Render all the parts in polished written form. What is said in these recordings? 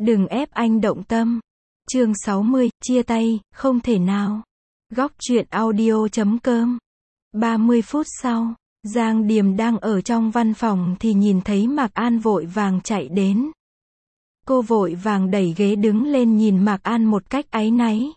Đừng ép anh động tâm. Chương 60, chia tay, không thể nào. Góc truyện audio.com. 30 phút sau, Giang Điềm đang ở trong văn phòng thì nhìn thấy Mạc An vội vàng chạy đến. Cô vội vàng đẩy ghế đứng lên nhìn Mạc An một cách áy náy.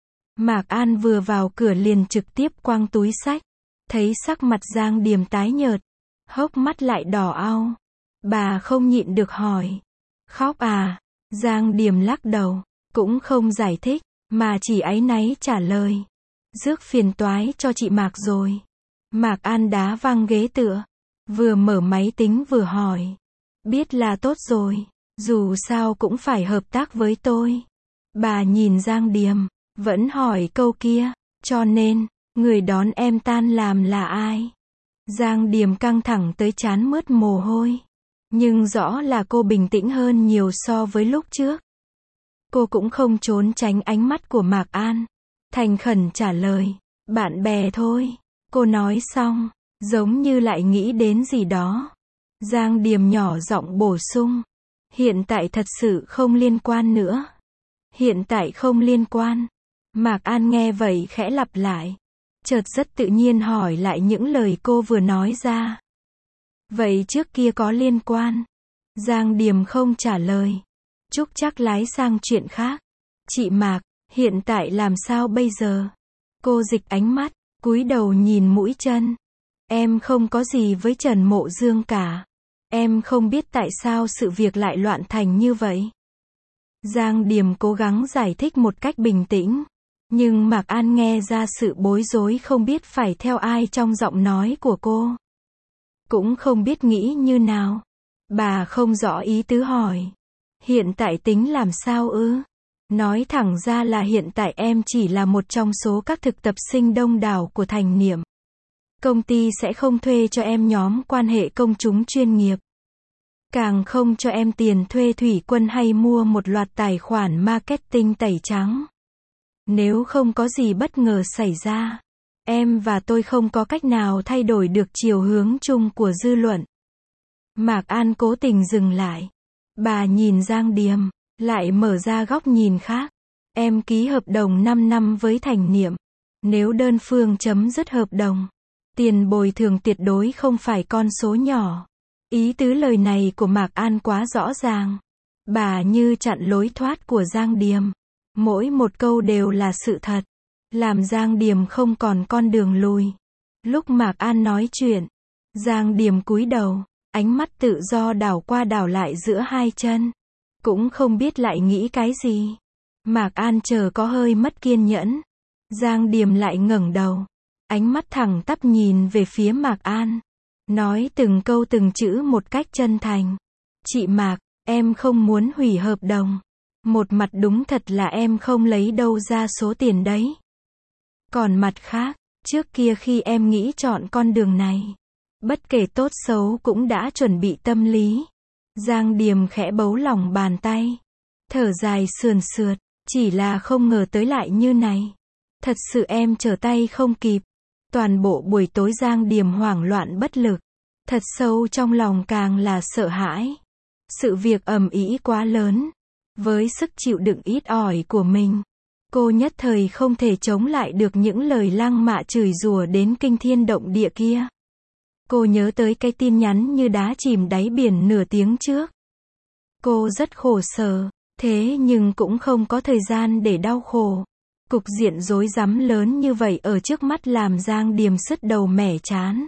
Mạc An vừa vào cửa liền trực tiếp quăng túi xách. Thấy sắc mặt Giang Điềm tái nhợt, hốc mắt lại đỏ au. Bà không nhịn được hỏi. Khóc à? Giang Điềm lắc đầu, cũng không giải thích, mà chỉ áy náy trả lời. Rước phiền toái cho chị Mạc rồi. Mạc An đá văng ghế tựa, vừa mở máy tính vừa hỏi. Biết là tốt rồi, dù sao cũng phải hợp tác với tôi. Bà nhìn Giang Điềm, vẫn hỏi câu kia, cho nên, người đón em tan làm là ai? Giang Điềm căng thẳng tới trán mướt mồ hôi. Nhưng rõ là cô bình tĩnh hơn nhiều so với lúc trước. Cô cũng không trốn tránh ánh mắt của Mạc An. Thành khẩn trả lời, bạn bè thôi. Cô nói xong, giống như lại nghĩ đến gì đó. Giang Điềm nhỏ giọng bổ sung. Hiện tại thật sự không liên quan nữa. Hiện tại không liên quan. Mạc An nghe vậy khẽ lặp lại. Chợt rất tự nhiên hỏi lại những lời cô vừa nói ra. Vậy trước kia có liên quan? Giang Điềm không trả lời. Trúc chắc lái sang chuyện khác. Chị Mạc, hiện tại làm sao bây giờ? Cô dịch ánh mắt, cúi đầu nhìn mũi chân. Em không có gì với Trần Mộ Dương cả. Em không biết tại sao sự việc lại loạn thành như vậy. Giang Điềm cố gắng giải thích một cách bình tĩnh. Nhưng Mạc An nghe ra sự bối rối không biết phải theo ai trong giọng nói của cô. Cũng không biết nghĩ như nào. Bà không rõ ý tứ hỏi. Hiện tại tính làm sao ư? Nói thẳng ra là hiện tại em chỉ là một trong số các thực tập sinh đông đảo của Thành Niệm. Công ty sẽ không thuê cho em nhóm quan hệ công chúng chuyên nghiệp. Càng không cho em tiền thuê thủy quân hay mua một loạt tài khoản marketing tẩy trắng. Nếu không có gì bất ngờ xảy ra, em và tôi không có cách nào thay đổi được chiều hướng chung của dư luận. Mạc An cố tình dừng lại. Bà nhìn Giang Điềm, lại mở ra góc nhìn khác. Em ký hợp đồng 5 năm với Thành Niệm. Nếu đơn phương chấm dứt hợp đồng, tiền bồi thường tuyệt đối không phải con số nhỏ. Ý tứ lời này của Mạc An quá rõ ràng. Bà như chặn lối thoát của Giang Điềm. Mỗi một câu đều là sự thật. Làm Giang Điềm không còn con đường lùi. Lúc Mạc An nói chuyện, Giang Điềm cúi đầu, ánh mắt tự do đảo qua đảo lại giữa hai chân. Cũng không biết lại nghĩ cái gì. Mạc An chờ có hơi mất kiên nhẫn. Giang Điềm lại ngẩng đầu. Ánh mắt thẳng tắp nhìn về phía Mạc An. Nói từng câu từng chữ một cách chân thành. Chị Mạc, em không muốn hủy hợp đồng. Một mặt đúng thật là em không lấy đâu ra số tiền đấy. Còn mặt khác, trước kia khi em nghĩ chọn con đường này, bất kể tốt xấu cũng đã chuẩn bị tâm lý. Giang Điềm khẽ bấu lòng bàn tay. Thở dài sườn sượt, chỉ là không ngờ tới lại như này. Thật sự em trở tay không kịp. Toàn bộ buổi tối Giang Điềm hoảng loạn bất lực. Thật sâu trong lòng càng là sợ hãi. Sự việc ầm ĩ quá lớn. Với sức chịu đựng ít ỏi của mình, cô nhất thời không thể chống lại được những lời lăng mạ chửi rủa đến kinh thiên động địa kia. Cô nhớ tới cái tin nhắn như đá chìm đáy biển nửa tiếng trước. Cô rất khổ sở, thế nhưng cũng không có thời gian để đau khổ. Cục diện rối rắm lớn như vậy ở trước mắt làm Giang Điềm sứt đầu mẻ trán.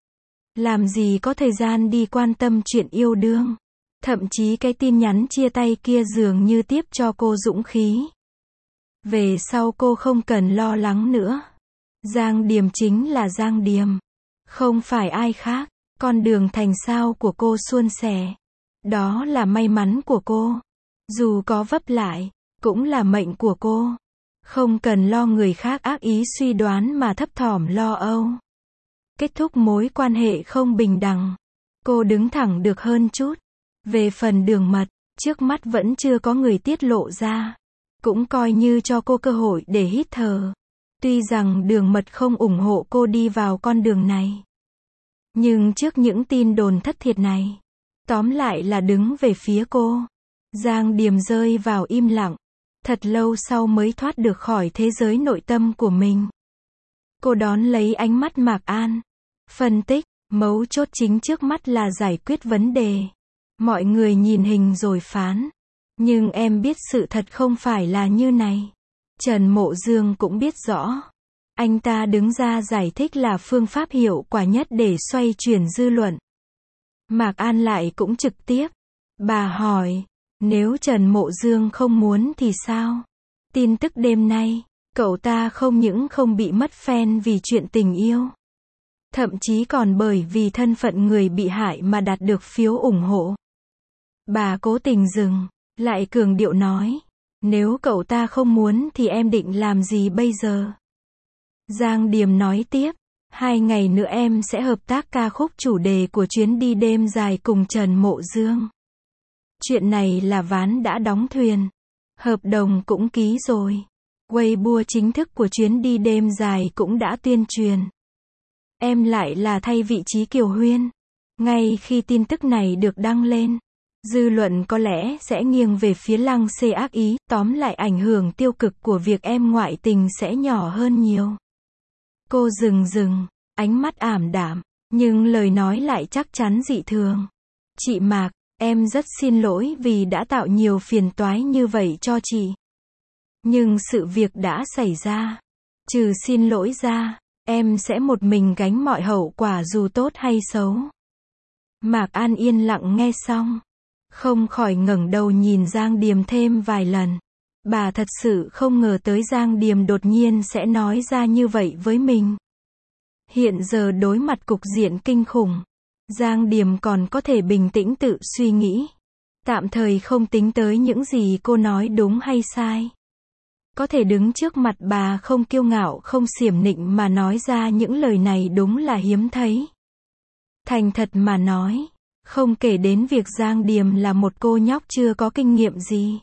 Làm gì có thời gian đi quan tâm chuyện yêu đương. Thậm chí cái tin nhắn chia tay kia dường như tiếp cho cô dũng khí. Về sau cô không cần lo lắng nữa. Giang Điềm chính là Giang Điềm. Không phải ai khác. Con đường thành sao của cô suôn sẻ. Đó là may mắn của cô. Dù có vấp lại, cũng là mệnh của cô. Không cần lo người khác ác ý suy đoán mà thấp thỏm lo âu. Kết thúc mối quan hệ không bình đẳng. Cô đứng thẳng được hơn chút. Về phần đường mật, trước mắt vẫn chưa có người tiết lộ ra. Cũng coi như cho cô cơ hội để hít thở. Tuy rằng đường mật không ủng hộ cô đi vào con đường này. Nhưng trước những tin đồn thất thiệt này, tóm lại là đứng về phía cô. Giang Điềm rơi vào im lặng. Thật lâu sau mới thoát được khỏi thế giới nội tâm của mình. Cô đón lấy ánh mắt Mạc An. Phân tích, mấu chốt chính trước mắt là giải quyết vấn đề. Mọi người nhìn hình rồi phán. Nhưng em biết sự thật không phải là như này. Trần Mộ Dương cũng biết rõ. Anh ta đứng ra giải thích là phương pháp hiệu quả nhất để xoay chuyển dư luận. Mạc An lại cũng trực tiếp. Bà hỏi, nếu Trần Mộ Dương không muốn thì sao? Tin tức đêm nay, cậu ta không những không bị mất fan vì chuyện tình yêu. Thậm chí còn bởi vì thân phận người bị hại mà đạt được phiếu ủng hộ. Bà cố tình dừng, lại cường điệu nói. Nếu cậu ta không muốn thì em định làm gì bây giờ? Giang Điềm nói tiếp. 2 ngày nữa em sẽ hợp tác ca khúc chủ đề của chuyến đi đêm dài cùng Trần Mộ Dương. Chuyện này là ván đã đóng thuyền. Hợp đồng cũng ký rồi. Weibo chính thức của chuyến đi đêm dài cũng đã tuyên truyền. Em lại là thay vị trí Kiều Huyên. Ngay khi tin tức này được đăng lên, dư luận có lẽ sẽ nghiêng về phía Lăng Xê ác ý, tóm lại ảnh hưởng tiêu cực của việc em ngoại tình sẽ nhỏ hơn nhiều. Cô dừng, ánh mắt ảm đạm, nhưng lời nói lại chắc chắn dị thường. Chị Mạc, em rất xin lỗi vì đã tạo nhiều phiền toái như vậy cho chị. Nhưng sự việc đã xảy ra. Trừ xin lỗi ra, em sẽ một mình gánh mọi hậu quả dù tốt hay xấu. Mạc An yên lặng nghe xong. Không khỏi ngẩng đầu nhìn Giang Điềm thêm vài lần. Bà thật sự không ngờ tới Giang Điềm đột nhiên sẽ nói ra như vậy với mình. Hiện giờ đối mặt cục diện kinh khủng, Giang Điềm còn có thể bình tĩnh tự suy nghĩ. Tạm thời không tính tới những gì cô nói đúng hay sai. Có thể đứng trước mặt bà không kiêu ngạo không xiểm nịnh mà nói ra những lời này đúng là hiếm thấy. Thành thật mà nói, không kể đến việc Giang Điềm là một cô nhóc chưa có kinh nghiệm gì.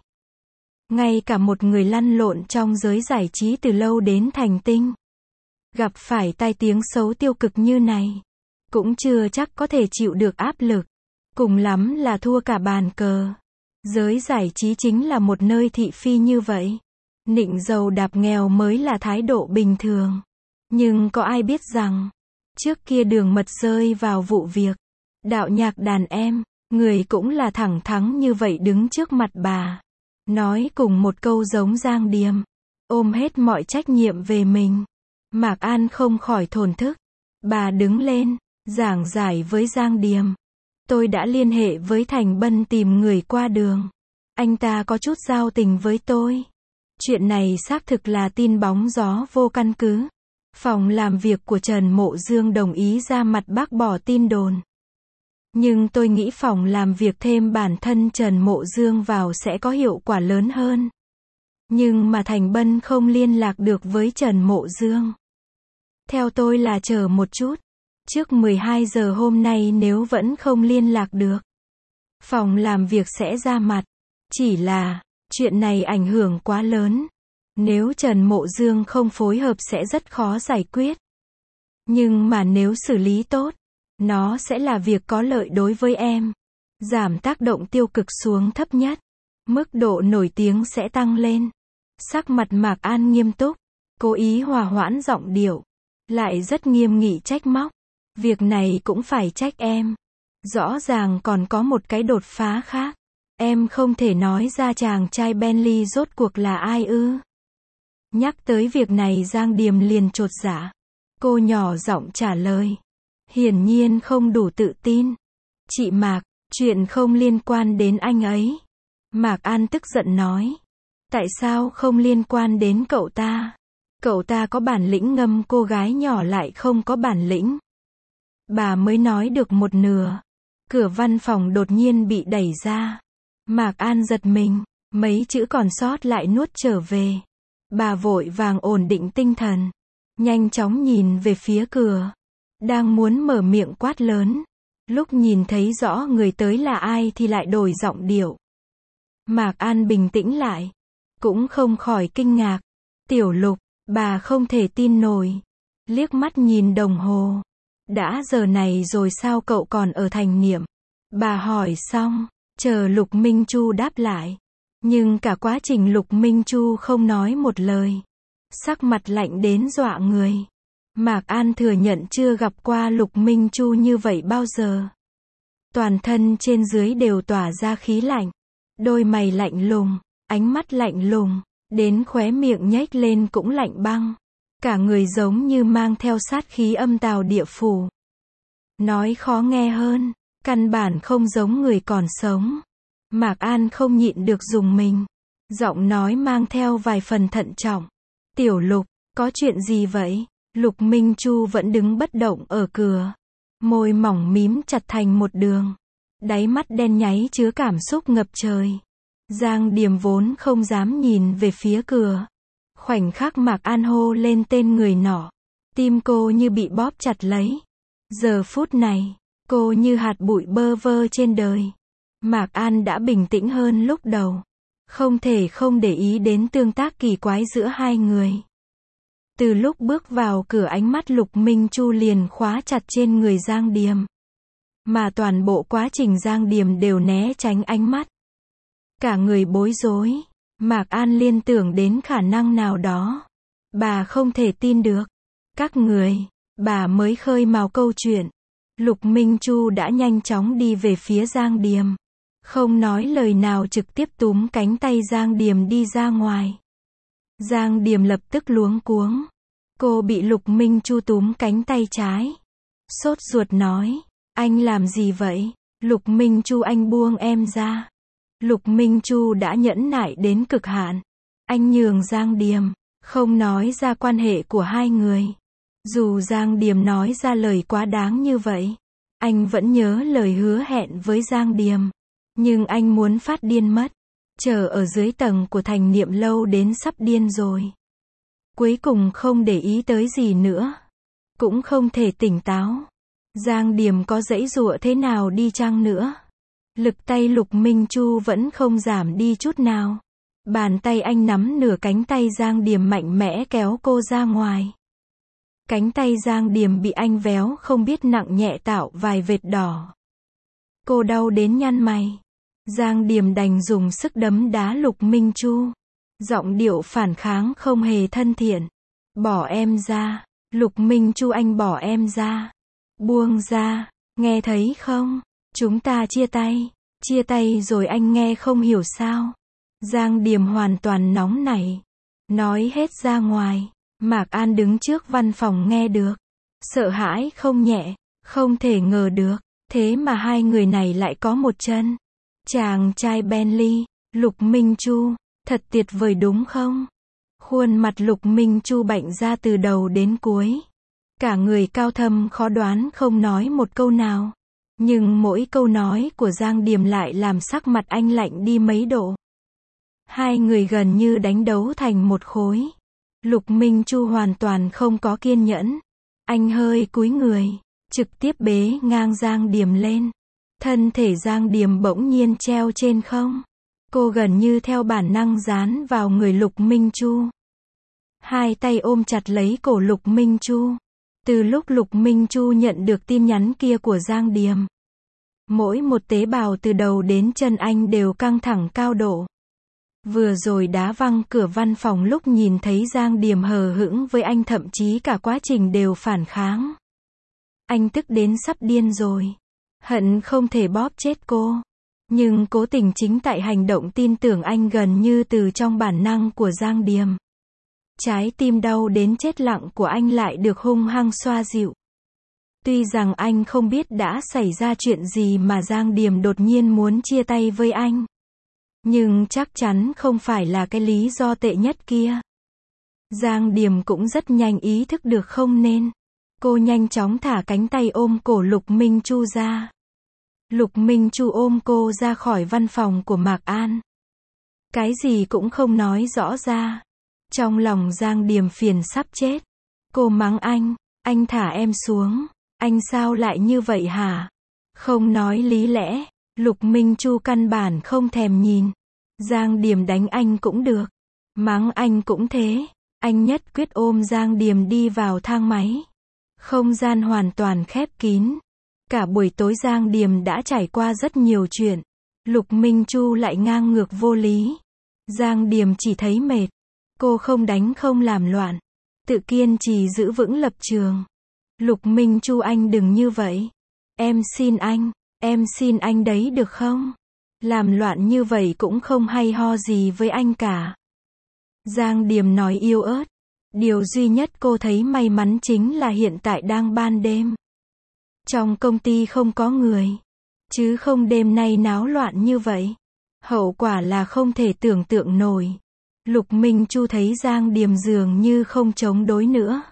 Ngay cả một người lăn lộn trong giới giải trí từ lâu đến thành tinh. Gặp phải tai tiếng xấu tiêu cực như này, cũng chưa chắc có thể chịu được áp lực. Cùng lắm là thua cả bàn cờ. Giới giải trí chính là một nơi thị phi như vậy. Nịnh giàu đạp nghèo mới là thái độ bình thường. Nhưng có ai biết rằng, trước kia Đường Mật rơi vào vụ việc đạo nhạc đàn em, người cũng là thẳng thắn như vậy đứng trước mặt bà. Nói cùng một câu giống Giang Điềm, ôm hết mọi trách nhiệm về mình. Mạc An không khỏi thổn thức. Bà đứng lên, giảng giải với Giang Điềm. Tôi đã liên hệ với Thành Bân tìm người qua đường. Anh ta có chút giao tình với tôi. Chuyện này xác thực là tin bóng gió vô căn cứ. Phòng làm việc của Trần Mộ Dương đồng ý ra mặt bác bỏ tin đồn. Nhưng tôi nghĩ phòng làm việc thêm bản thân Trần Mộ Dương vào sẽ có hiệu quả lớn hơn. Nhưng mà Thành Bân không liên lạc được với Trần Mộ Dương. Theo tôi là chờ một chút. Trước 12 giờ hôm nay nếu vẫn không liên lạc được, phòng làm việc sẽ ra mặt. Chỉ là, chuyện này ảnh hưởng quá lớn. Nếu Trần Mộ Dương không phối hợp sẽ rất khó giải quyết. Nhưng mà nếu xử lý tốt, nó sẽ là việc có lợi đối với em. Giảm tác động tiêu cực xuống thấp nhất. Mức độ nổi tiếng sẽ tăng lên. Sắc mặt Mạc An nghiêm túc, cố ý hòa hoãn giọng điệu. Lại rất nghiêm nghị trách móc. Việc này cũng phải trách em. Rõ ràng còn có một cái đột phá khác. Em không thể nói ra chàng trai Bentley rốt cuộc là ai ư? Nhắc tới việc này Giang Điềm liền chột dạ. Cô nhỏ giọng trả lời. Hiển nhiên không đủ tự tin. Chị Mạc, chuyện không liên quan đến anh ấy. Mạc An tức giận nói. Tại sao không liên quan đến cậu ta? Cậu ta có bản lĩnh ngâm cô gái nhỏ lại không có bản lĩnh. Bà mới nói được một nửa. Cửa văn phòng đột nhiên bị đẩy ra. Mạc An giật mình, mấy chữ còn sót lại nuốt trở về. Bà vội vàng ổn định tinh thần. Nhanh chóng nhìn về phía cửa. Đang muốn mở miệng quát lớn. Lúc nhìn thấy rõ người tới là ai thì lại đổi giọng điệu. Mạc An bình tĩnh lại. Cũng không khỏi kinh ngạc. Tiểu Lục, bà không thể tin nổi. Liếc mắt nhìn đồng hồ. Đã giờ này rồi sao cậu còn ở Thành Niệm? Bà hỏi xong, chờ Lục Minh Chu đáp lại. Nhưng cả quá trình Lục Minh Chu không nói một lời. Sắc mặt lạnh đến dọa người. Mạc An thừa nhận chưa gặp qua Lục Minh Chu như vậy bao giờ. Toàn thân trên dưới đều tỏa ra khí lạnh. Đôi mày lạnh lùng, ánh mắt lạnh lùng, đến khóe miệng nhếch lên cũng lạnh băng. Cả người giống như mang theo sát khí âm tào địa phủ. Nói khó nghe hơn, căn bản không giống người còn sống. Mạc An không nhịn được rùng mình. Giọng nói mang theo vài phần thận trọng. Tiểu Lục, có chuyện gì vậy? Lục Minh Chu vẫn đứng bất động ở cửa. Môi mỏng mím chặt thành một đường. Đáy mắt đen nháy chứa cảm xúc ngập trời. Giang Điềm vốn không dám nhìn về phía cửa. Khoảnh khắc Mạc An hô lên tên người nọ. Tim cô như bị bóp chặt lấy. Giờ phút này, cô như hạt bụi bơ vơ trên đời. Mạc An đã bình tĩnh hơn lúc đầu. Không thể không để ý đến tương tác kỳ quái giữa hai người. Từ lúc bước vào cửa ánh mắt Lục Minh Chu liền khóa chặt trên người Giang Điềm. Mà toàn bộ quá trình Giang Điềm đều né tránh ánh mắt. Cả người bối rối. Mạc An liên tưởng đến khả năng nào đó. Bà không thể tin được. Các người, bà mới khơi mào câu chuyện. Lục Minh Chu đã nhanh chóng đi về phía Giang Điềm. Không nói lời nào trực tiếp túm cánh tay Giang Điềm đi ra ngoài. Giang Điềm lập tức luống cuống. Cô bị Lục Minh Chu túm cánh tay trái. Sốt ruột nói, anh làm gì vậy? Lục Minh Chu, anh buông em ra. Lục Minh Chu đã nhẫn nại đến cực hạn. Anh nhường Giang Điềm, không nói ra quan hệ của hai người. Dù Giang Điềm nói ra lời quá đáng như vậy, anh vẫn nhớ lời hứa hẹn với Giang Điềm. Nhưng anh muốn phát điên mất. Chờ ở dưới tầng của Thành Niệm lâu đến sắp điên rồi. Cuối cùng không để ý tới gì nữa. Cũng không thể tỉnh táo. Giang Điềm có giãy giụa thế nào đi chăng nữa. Lực tay Lục Minh Chu vẫn không giảm đi chút nào. Bàn tay anh nắm nửa cánh tay Giang Điềm mạnh mẽ kéo cô ra ngoài. Cánh tay Giang Điềm bị anh véo không biết nặng nhẹ tạo vài vệt đỏ. Cô đau đến nhăn mày. Giang Điềm đành dùng sức đấm đá Lục Minh Chu. Giọng điệu phản kháng không hề thân thiện. Bỏ em ra. Lục Minh Chu, anh bỏ em ra. Buông ra. Nghe thấy không? Chúng ta chia tay. Chia tay rồi anh nghe không hiểu sao? Giang Điềm hoàn toàn nóng nảy. Nói hết ra ngoài. Mạc An đứng trước văn phòng nghe được. Sợ hãi không nhẹ. Không thể ngờ được. Thế mà hai người này lại có một chân. Chàng trai Bentley, Lục Minh Chu, thật tuyệt vời đúng không? Khuôn mặt Lục Minh Chu bệnh ra từ đầu đến cuối. Cả người cao thâm khó đoán không nói một câu nào. Nhưng mỗi câu nói của Giang Điềm lại làm sắc mặt anh lạnh đi mấy độ. Hai người gần như đánh đấu thành một khối. Lục Minh Chu hoàn toàn không có kiên nhẫn. Anh hơi cúi người, trực tiếp bế ngang Giang Điềm lên. Thân thể Giang Điềm bỗng nhiên treo trên không. Cô gần như theo bản năng dán vào người Lục Minh Chu. Hai tay ôm chặt lấy cổ Lục Minh Chu. Từ lúc Lục Minh Chu nhận được tin nhắn kia của Giang Điềm, mỗi một tế bào từ đầu đến chân anh đều căng thẳng cao độ. Vừa rồi đá văng cửa văn phòng lúc nhìn thấy Giang Điềm hờ hững với anh, thậm chí cả quá trình đều phản kháng. Anh tức đến sắp điên rồi. Hận không thể bóp chết cô. Nhưng cố tình chính tại hành động tin tưởng anh gần như từ trong bản năng của Giang Điềm. Trái tim đau đến chết lặng của anh lại được hung hăng xoa dịu. Tuy rằng anh không biết đã xảy ra chuyện gì mà Giang Điềm đột nhiên muốn chia tay với anh. Nhưng chắc chắn không phải là cái lý do tệ nhất kia. Giang Điềm cũng rất nhanh ý thức được không nên. Cô nhanh chóng thả cánh tay ôm cổ Lục Minh Chu ra. Lục Minh Chu ôm cô ra khỏi văn phòng của Mạc An. Cái gì cũng không nói rõ ra. Trong lòng Giang Điềm phiền sắp chết. Cô mắng anh thả em xuống. Anh sao lại như vậy hả? Không nói lý lẽ. Lục Minh Chu căn bản không thèm nhìn. Giang Điềm đánh anh cũng được. Mắng anh cũng thế. Anh nhất quyết ôm Giang Điềm đi vào thang máy. Không gian hoàn toàn khép kín. Cả buổi tối Giang Điềm đã trải qua rất nhiều chuyện. Lục Minh Chu lại ngang ngược vô lý. Giang Điềm chỉ thấy mệt. Cô không đánh không làm loạn. Tự kiên trì giữ vững lập trường. Lục Minh Chu anh đừng như vậy. Em xin anh đấy được không? Làm loạn như vậy cũng không hay ho gì với anh cả. Giang Điềm nói yếu ớt. Điều duy nhất cô thấy may mắn chính là hiện tại đang ban đêm. Trong công ty không có người. Chứ không đêm nay náo loạn như vậy. Hậu quả là không thể tưởng tượng nổi. Lục Minh Chu thấy Giang Điềm dường như không chống đối nữa.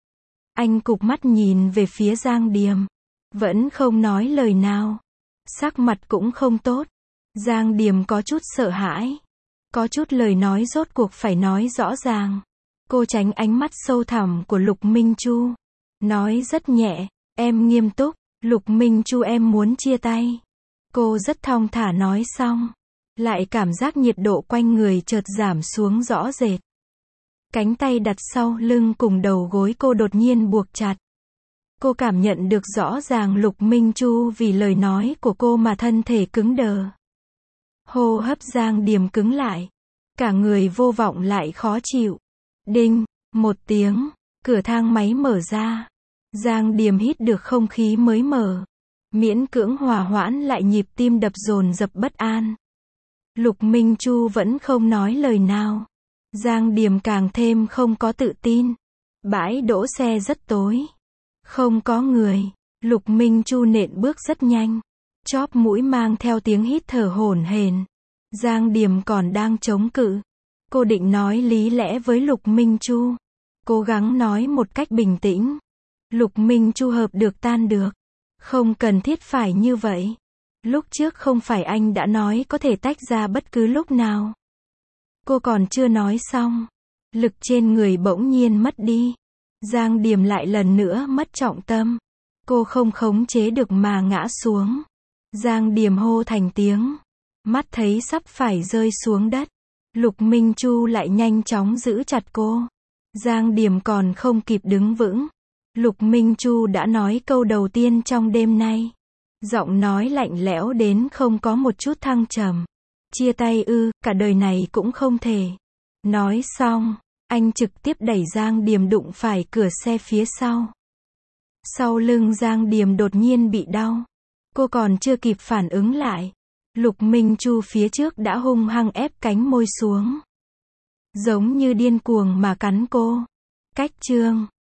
Anh cụp mắt nhìn về phía Giang Điềm. Vẫn không nói lời nào. Sắc mặt cũng không tốt. Giang Điềm có chút sợ hãi. Có chút lời nói rốt cuộc phải nói rõ ràng. Cô tránh ánh mắt sâu thẳm của Lục Minh Chu. Nói rất nhẹ, em nghiêm túc. Lục Minh Chu em muốn chia tay. Cô rất thong thả nói xong. Lại cảm giác nhiệt độ quanh người chợt giảm xuống rõ rệt. Cánh tay đặt sau lưng cùng đầu gối cô đột nhiên buộc chặt. Cô cảm nhận được rõ ràng Lục Minh Chu vì lời nói của cô mà thân thể cứng đờ. Hô hấp Giang Điềm cứng lại. Cả người vô vọng lại khó chịu. Đinh, một tiếng, cửa thang máy mở ra. Giang Điềm hít được không khí mới mở. Miễn cưỡng hòa hoãn lại nhịp tim đập dồn dập bất an. Lục Minh Chu vẫn không nói lời nào. Giang Điềm càng thêm không có tự tin. Bãi đỗ xe rất tối. Không có người. Lục Minh Chu nện bước rất nhanh. Chóp mũi mang theo tiếng hít thở hổn hển. Giang Điềm còn đang chống cự. Cô định nói lý lẽ với Lục Minh Chu. Cố gắng nói một cách bình tĩnh. Lục Minh Chu hợp được tan được. Không cần thiết phải như vậy. Lúc trước không phải anh đã nói có thể tách ra bất cứ lúc nào. Cô còn chưa nói xong. Lực trên người bỗng nhiên mất đi. Giang Điềm lại lần nữa mất trọng tâm. Cô không khống chế được mà ngã xuống. Giang Điềm hô thành tiếng. Mắt thấy sắp phải rơi xuống đất. Lục Minh Chu lại nhanh chóng giữ chặt cô. Giang Điềm còn không kịp đứng vững. Lục Minh Chu đã nói câu đầu tiên trong đêm nay. Giọng nói lạnh lẽo đến không có một chút thăng trầm. Chia tay ư, cả đời này cũng không thể. Nói xong, anh trực tiếp đẩy Giang Điềm đụng phải cửa xe phía sau. Sau lưng Giang Điềm đột nhiên bị đau. Cô còn chưa kịp phản ứng lại. Lục Minh Chu phía trước đã hung hăng ép cánh môi xuống. Giống như điên cuồng mà cắn cô. Cách chương